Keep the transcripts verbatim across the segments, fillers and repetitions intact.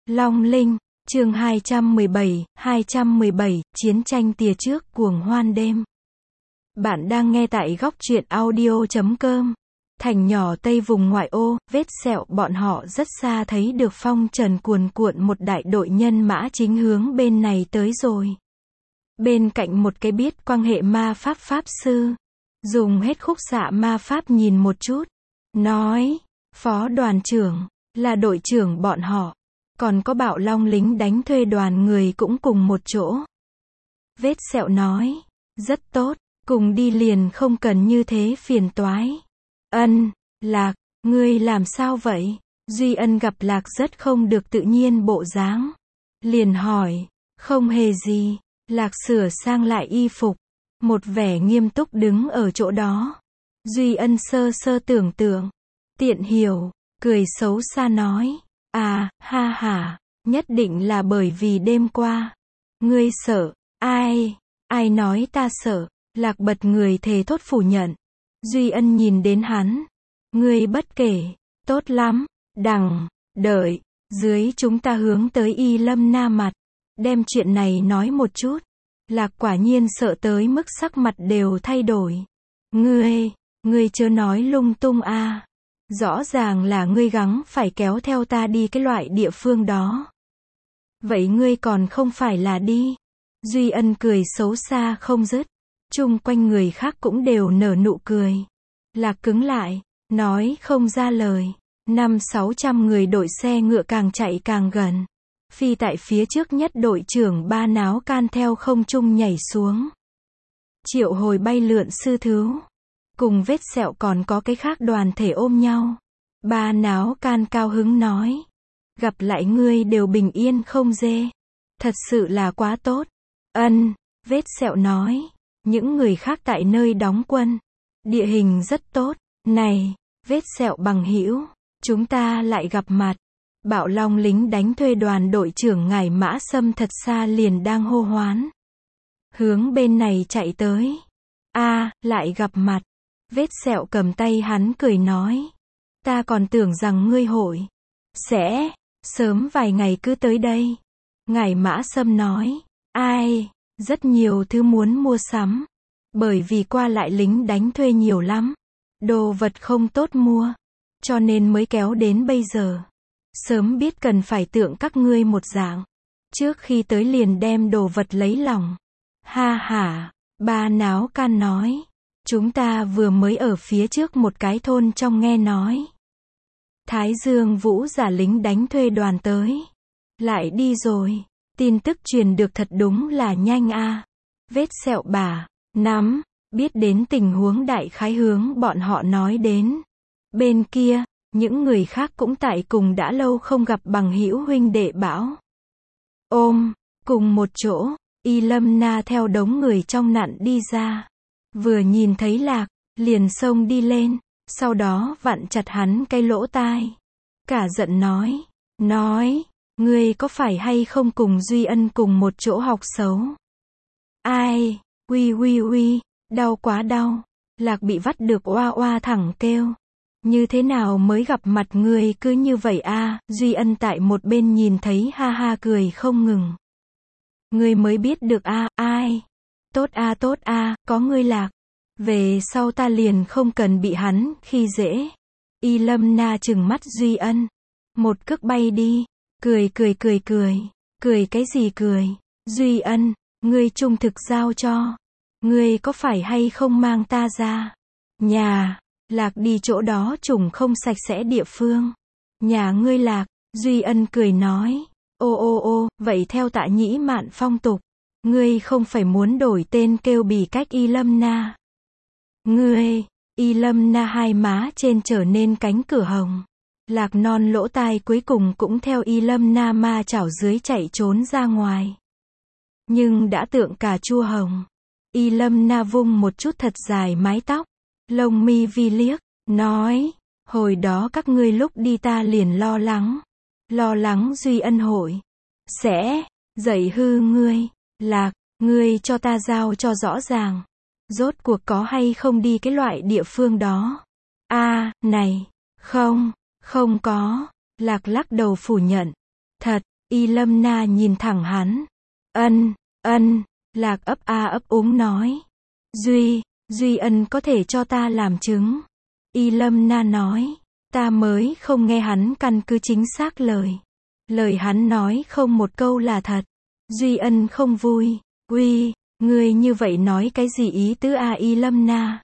Long Linh, chương hai trăm mười bảy, hai trăm mười bảy, chiến tranh tia trước cuồng hoan đêm. Bạn đang nghe tại góc truyện audio chấm com. Thành nhỏ Tây vùng ngoại ô, vết sẹo bọn họ rất xa thấy được phong trần cuồn cuộn một đại đội nhân mã chính hướng bên này tới rồi. Bên cạnh một cái biết quan hệ ma pháp pháp sư, dùng hết khúc xạ ma pháp nhìn một chút, nói, phó đoàn trưởng, là đội trưởng bọn họ. Còn có Bạo Long lính đánh thuê đoàn người cũng cùng một chỗ. Vết sẹo nói, rất tốt, cùng đi liền không cần như thế phiền toái. Ân, Lạc, ngươi làm sao vậy? Duy Ân gặp Lạc rất không được tự nhiên bộ dáng. Liền hỏi, không hề gì. Lạc sửa sang lại y phục, một vẻ nghiêm túc đứng ở chỗ đó. Duy Ân sơ sơ tưởng tượng, tiện hiểu, cười xấu xa nói. À, ha ha, nhất định là bởi vì đêm qua. Ngươi sợ, ai, ai nói ta sợ, Lạc bật người thề thốt phủ nhận. Duy Ân nhìn đến hắn. Ngươi bất kể, tốt lắm, đằng, đợi, dưới chúng ta hướng tới Y Lâm Na mặt. Đem chuyện này nói một chút. Lạc quả nhiên sợ tới mức sắc mặt đều thay đổi. Ngươi, ngươi chớ nói lung tung a. À. Rõ ràng là ngươi gắng phải kéo theo ta đi cái loại địa phương đó. Vậy ngươi còn không phải là đi. Duy Ân cười xấu xa không dứt. Chung quanh người khác cũng đều nở nụ cười. Lạc cứng lại, nói không ra lời. Năm sáu trăm người đội xe ngựa càng chạy càng gần. Phi tại phía trước nhất đội trưởng Ba Náo Can theo không trung nhảy xuống. Triệu Hồi bay lượn sư thứu. Cùng vết sẹo còn có cái khác đoàn thể ôm nhau. Ba Náo Can cao hứng nói. Gặp lại ngươi đều bình yên không dê. Thật sự là quá tốt. Ân, vết sẹo nói. Những người khác tại nơi đóng quân. Địa hình rất tốt. Này, vết sẹo bằng hữu, chúng ta lại gặp mặt. Bạo Long lính đánh thuê đoàn đội trưởng Ngải Mã Sâm thật xa liền đang hô hoán. Hướng bên này chạy tới. A, à, lại gặp mặt. Vết sẹo cầm tay hắn cười nói. Ta còn tưởng rằng ngươi hội sẽ sớm vài ngày cứ tới đây. Ngải Mã Sâm nói. Ai, rất nhiều thứ muốn mua sắm. Bởi vì qua lại lính đánh thuê nhiều lắm. Đồ vật không tốt mua. Cho nên mới kéo đến bây giờ. Sớm biết cần phải tượng các ngươi một dạng. Trước khi tới liền đem đồ vật lấy lòng. Ha ha, Ba Náo Can nói. Chúng ta vừa mới ở phía trước một cái thôn trong nghe nói. Thái Dương Vũ giả lính đánh thuê đoàn tới. Lại đi rồi. Tin tức truyền được thật đúng là nhanh a. À. Vết sẹo bà, nắm, biết đến tình huống đại khái hướng bọn họ nói đến. Bên kia, những người khác cũng tại cùng đã lâu không gặp bằng hữu huynh đệ bảo. Ôm, cùng một chỗ, Y Lâm Na theo đống người trong nạn đi ra. Vừa nhìn thấy Lạc, liền xông đi lên, sau đó vặn chặt hắn cái lỗ tai. Cả giận nói, nói, ngươi có phải hay không cùng Duy Ân cùng một chỗ học xấu? Ai, uy uy uy, đau quá đau. Lạc bị vắt được oa oa thẳng kêu. Như thế nào mới gặp mặt ngươi cứ như vậy a? À? Duy Ân tại một bên nhìn thấy ha ha cười không ngừng. Ngươi mới biết được a, à, ai? Tốt a à, tốt a, à, có ngươi Lạc. Về sau ta liền không cần bị hắn khi dễ. Y Lâm Na trừng mắt Duy Ân. Một cước bay đi. Cười cười cười cười. Cười cái gì cười? Duy Ân, ngươi trung thực giao cho. Ngươi có phải hay không mang ta ra? Nhà. Lạc đi chỗ đó trùng không sạch sẽ địa phương. Nhà ngươi Lạc. Duy Ân cười nói. Ô ô ô, vậy theo Tạ Nhĩ Mạn phong tục. Ngươi không phải muốn đổi tên kêu bì cách Y Lâm Na. Ngươi, Y Lâm Na hai má trên trở nên cánh cửa hồng. Lạc non lỗ tai cuối cùng cũng theo Y Lâm Na ma chảo dưới chạy trốn ra ngoài. Nhưng đã tượng cà chua hồng. Y Lâm Na vung một chút thật dài mái tóc. Lông mi vi liếc, nói, hồi đó các ngươi lúc đi ta liền lo lắng. Lo lắng Duy Ân hội sẽ dạy hư ngươi. Lạc, ngươi cho ta giao cho rõ ràng. Rốt cuộc có hay không đi cái loại địa phương đó? A, à, này, không, không có. Lạc lắc đầu phủ nhận. Thật, Y Lâm Na nhìn thẳng hắn. Ân, ân, Lạc ấp a ấp úng nói. Duy, Duy Ân có thể cho ta làm chứng. Y Lâm Na nói. Ta mới không nghe hắn căn cứ chính xác lời. Lời hắn nói không một câu là thật. Duy Ân không vui. Uy, ngươi như vậy nói cái gì ý tứ a Y Lâm Na?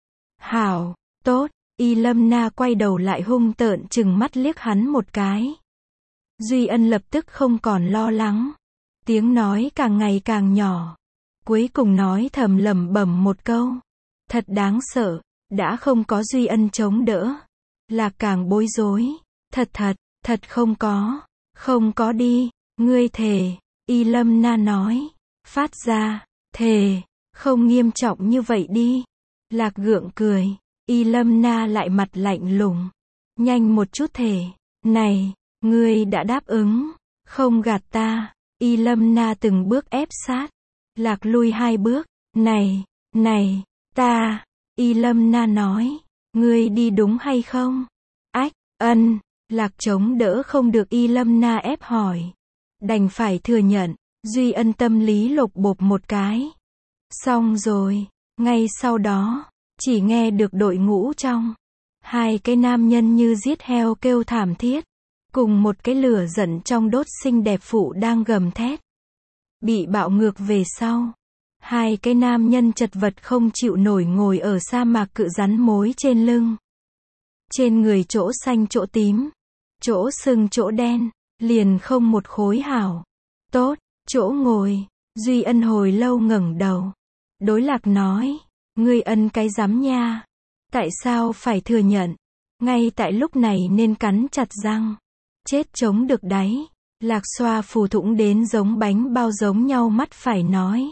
Hảo, tốt. Y Lâm Na quay đầu lại hung tợn chừng mắt liếc hắn một cái. Duy Ân lập tức không còn lo lắng. Tiếng nói càng ngày càng nhỏ. Cuối cùng nói thầm lẩm bẩm một câu. Thật đáng sợ, đã không có Duy Ân chống đỡ. Lạc càng bối rối. Thật thật, thật không có. Không có đi, ngươi thề. Y Lâm Na nói. Phát ra, thề, không nghiêm trọng như vậy đi. Lạc gượng cười. Y Lâm Na lại mặt lạnh lùng. Nhanh một chút thề. Này, ngươi đã đáp ứng. Không gạt ta. Y Lâm Na từng bước ép sát. Lạc lui hai bước. Này, này, ta. Y Lâm Na nói. Ngươi đi đúng hay không? Ách, ân. Lạc chống đỡ không được Y Lâm Na ép hỏi. Đành phải thừa nhận. Duy Ân tâm lý lột bột một cái. Xong rồi. Ngay sau đó. Chỉ nghe được đội ngũ trong. Hai cái nam nhân như giết heo kêu thảm thiết. Cùng một cái lửa giận trong đốt xinh đẹp phụ đang gầm thét. Bị bạo ngược về sau. Hai cái nam nhân chật vật không chịu nổi ngồi ở sa mạc cự rắn mối trên lưng. Trên người chỗ xanh chỗ tím. Chỗ sưng chỗ đen. Liền không một khối hảo. Tốt, chỗ ngồi. Duy Ân hồi lâu ngẩng đầu. Đối Lạc nói. Ngươi ân cái rắm nha. Tại sao phải thừa nhận? Ngay tại lúc này nên cắn chặt răng. Chết chống được đáy. Lạc xoa phù thủng đến giống bánh bao giống nhau mắt phải nói.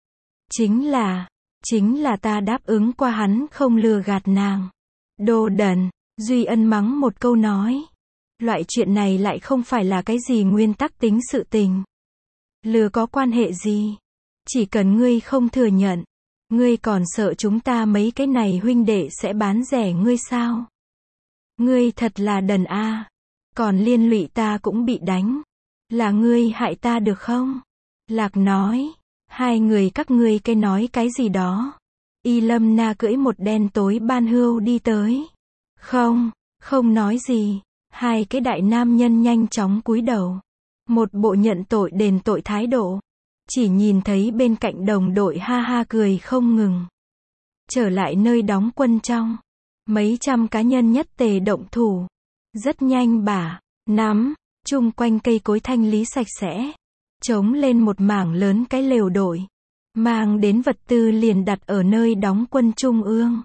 Chính là, chính là ta đáp ứng qua hắn không lừa gạt nàng. Đồ đần, Duy Ân mắng một câu nói. Loại chuyện này lại không phải là cái gì nguyên tắc tính sự tình. Lừa có quan hệ gì? Chỉ cần ngươi không thừa nhận. Ngươi còn sợ chúng ta mấy cái này huynh đệ sẽ bán rẻ ngươi sao? Ngươi thật là đần a. Còn liên lụy ta cũng bị đánh. Là ngươi hại ta được không? Lạc nói. Hai người các ngươi cái nói cái gì đó. Y Lâm Na cưỡi một đen tối ban hươu đi tới. Không, không nói gì. Hai cái đại nam nhân nhanh chóng cúi đầu. Một bộ nhận tội đền tội thái độ. Chỉ nhìn thấy bên cạnh đồng đội ha ha cười không ngừng. Trở lại nơi đóng quân trong. Mấy trăm cá nhân nhất tề động thủ. Rất nhanh bả, nắm, chung quanh cây cối thanh lý sạch sẽ. Chống lên một mảng lớn cái lều đội. Mang đến vật tư liền đặt ở nơi đóng quân trung ương.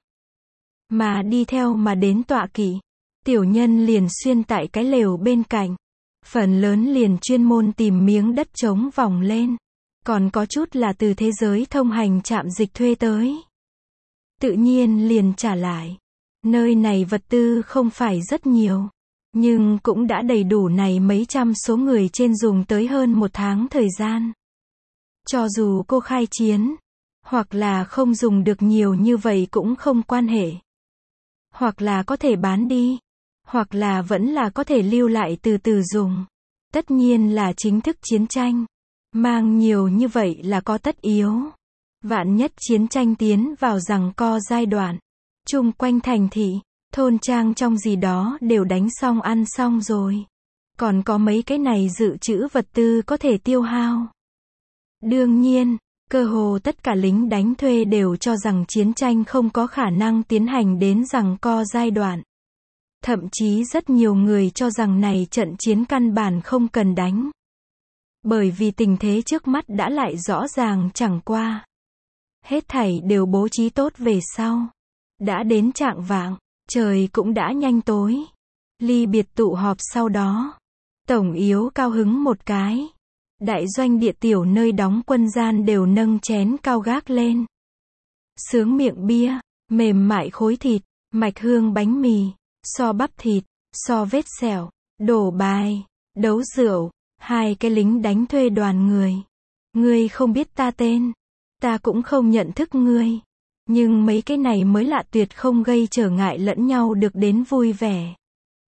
Mà đi theo mà đến tọa kỵ. Tiểu nhân liền xuyên tại cái lều bên cạnh. Phần lớn liền chuyên môn tìm miếng đất trống vòng lên. Còn có chút là từ thế giới thông hành trạm dịch thuê tới. Tự nhiên liền trả lại. Nơi này vật tư không phải rất nhiều. Nhưng cũng đã đầy đủ này mấy trăm số người trên dùng tới hơn một tháng thời gian. Cho dù cô khai chiến. Hoặc là không dùng được nhiều như vậy cũng không quan hệ. Hoặc là có thể bán đi. Hoặc là vẫn là có thể lưu lại từ từ dùng. Tất nhiên là chính thức chiến tranh. Mang nhiều như vậy là có tất yếu. Vạn nhất chiến tranh tiến vào giằng co giai đoạn. Chung quanh thành thị, thôn trang trong gì đó đều đánh xong ăn xong rồi. Còn có mấy cái này dự trữ vật tư có thể tiêu hao. Đương nhiên, cơ hồ tất cả lính đánh thuê đều cho rằng chiến tranh không có khả năng tiến hành đến giằng co giai đoạn. Thậm chí rất nhiều người cho rằng này trận chiến căn bản không cần đánh. Bởi vì tình thế trước mắt đã lại rõ ràng chẳng qua. Hết thảy đều bố trí tốt về sau. Đã đến trạng vạng, trời cũng đã nhanh tối. Ly biệt tụ họp sau đó. Tổng yếu cao hứng một cái. Đại doanh địa tiểu nơi đóng quân gian đều nâng chén cao gác lên. Sướng miệng bia, mềm mại khối thịt, mạch hương bánh mì, so bắp thịt, so vết xẻo, đổ bài, đấu rượu. Hai cái lính đánh thuê đoàn người. Ngươi không biết ta tên. Ta cũng không nhận thức ngươi. Nhưng mấy cái này mới lạ tuyệt không gây trở ngại lẫn nhau được đến vui vẻ.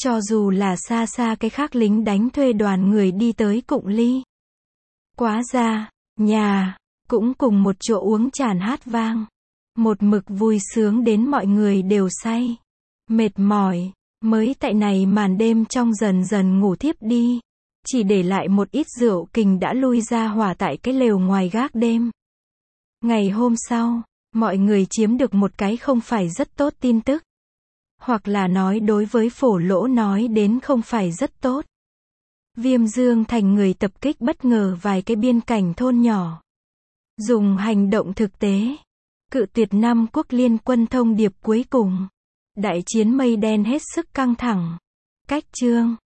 Cho dù là xa xa cái khác lính đánh thuê đoàn người đi tới Cụng Ly. Quá ra, nhà, cũng cùng một chỗ uống tràn hát vang. Một mực vui sướng đến mọi người đều say. Mệt mỏi, mới tại này màn đêm trong dần dần ngủ thiếp đi. Chỉ để lại một ít rượu kình đã lui ra hỏa tại cái lều ngoài gác đêm. Ngày hôm sau, mọi người chiếm được một cái không phải rất tốt tin tức. Hoặc là nói đối với Phổ Lỗ nói đến không phải rất tốt. Viêm Dương Thành người tập kích bất ngờ vài cái biên cảnh thôn nhỏ. Dùng hành động thực tế. Cự tuyệt Nam quốc liên quân thông điệp cuối cùng. Đại chiến mây đen hết sức căng thẳng. Cách chương